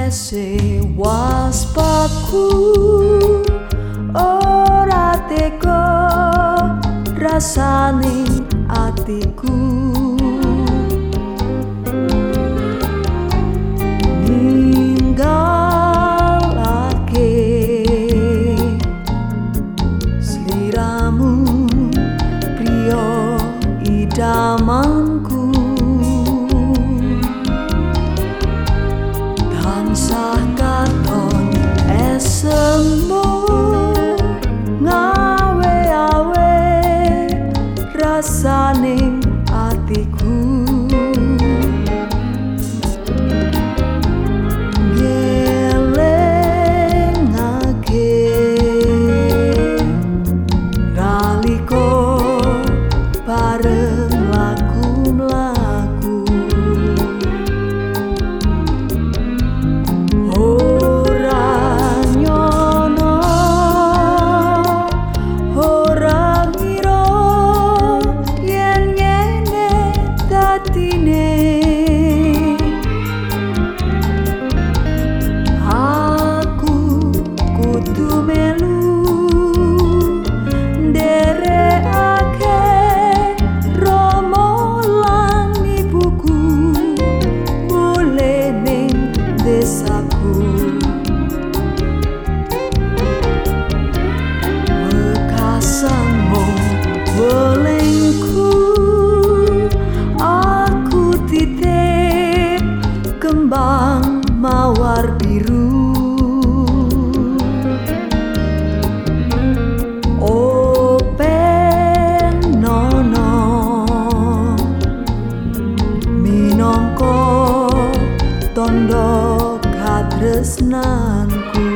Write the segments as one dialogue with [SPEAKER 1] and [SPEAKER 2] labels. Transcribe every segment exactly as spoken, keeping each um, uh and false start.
[SPEAKER 1] Tumetese waspaku ora tega rasane atiku ninggalake sliramu priya idamanku tansah katon esemu ngawe-awe rasaning atiku ngelingake nalika bareng laku mlaku ora nyono ora ngira yen ngene dadine aku kudu melu nderekake Rama lan ibuku mulih ning desaku mekasanmu welingku aku titip kembang mawar biru open nono minangka tondo katresnanku.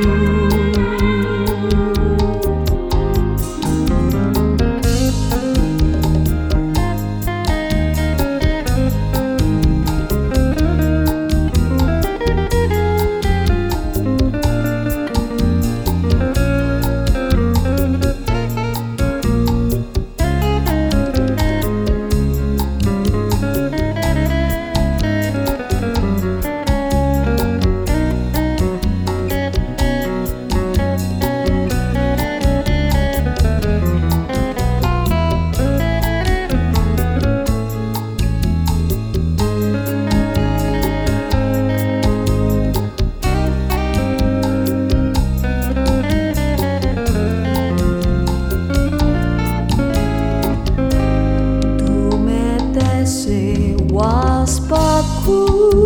[SPEAKER 1] Waspaku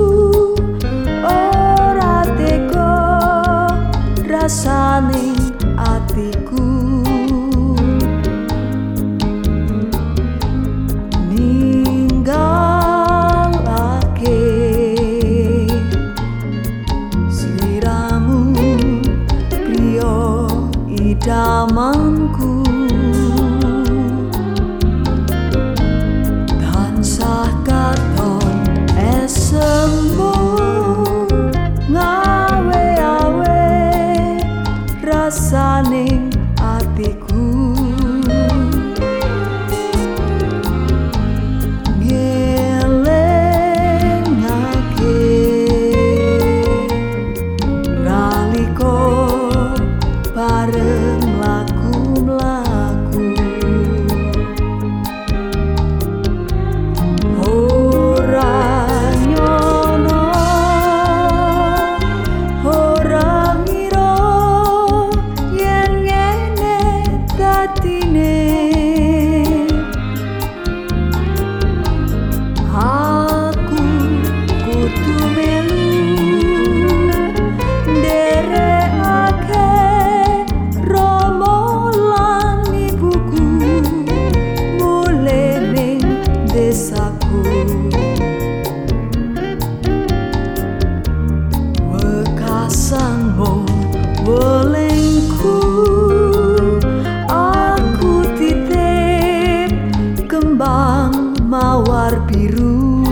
[SPEAKER 1] ora tega rasane atiku ninggalake sliramu priya idamanku tansah katon esemu ngawe-awe rasaning atiku ngelingake nalika bareng laku mlaku aku kudu melu nderekake Rama lan ibuku mulih ning desaku wekasanmu welingku aku titip kembang mawar biru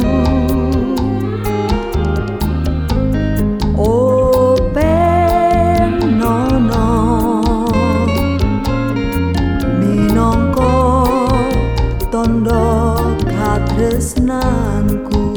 [SPEAKER 1] open nono minangka tondo katresnanku.